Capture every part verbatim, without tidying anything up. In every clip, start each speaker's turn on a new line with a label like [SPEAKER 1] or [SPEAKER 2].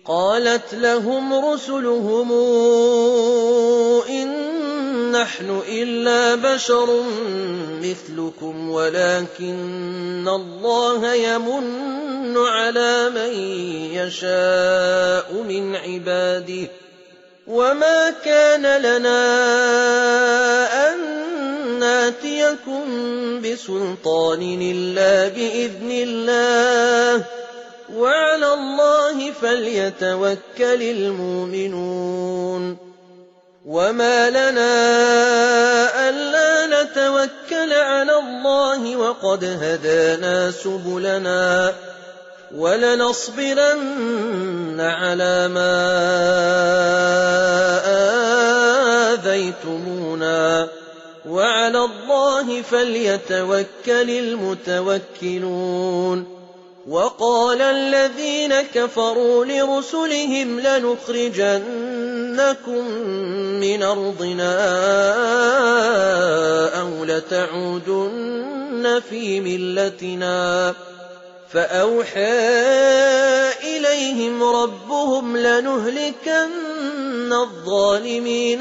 [SPEAKER 1] قالت لهم رسلهم إن نحن إلا بشر مثلكم ولكن الله يمن على من يشاء من عباده وما كان لنا أن ناتيكم بسلطان إلا بإذن الله وعلى الله فليتوكل المؤمنون وما لنا ألا نتوكل على الله وقد هدانا سبلنا ولنصبرن على ما آذيتمونا وعلى الله فليتوكل المتوكلون وقال الذين كفروا لرسلهم لنخرجنكم من أرضنا أو لتعودن في ملتنا فأوحى إليهم ربهم لنهلكن الظالمين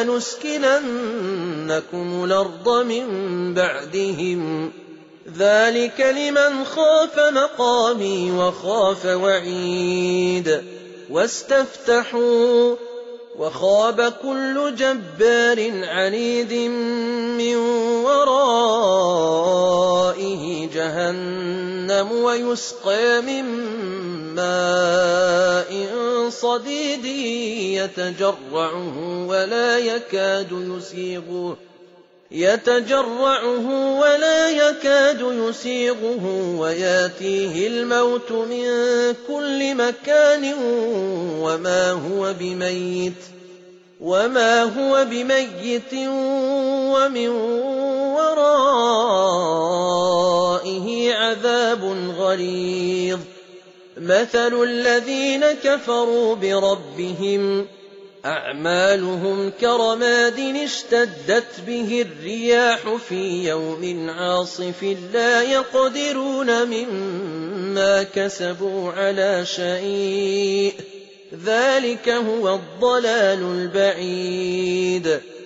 [SPEAKER 1] ولنسكننكم الأرض من بعدهم ذلك لمن خاف مقامي وخاف وعيد واستفتحوا وخاب كل جبار عنيد من ورائه جهنم ويسقى من ماء صديد يتجرعه ولا يكاد يسيغه يتجرعه ولا يكاد يسيغه وياتيه الموت من كل مكان وما هو بميت وما هو بميت ومن ورائه عذاب غليظ مثل الذين كفروا بربهم أعمالهم كرماد اشتدت به الرياح في يوم عاصف لا يقدرون مما كسبوا على شيء ذلك هو الضلال البعيد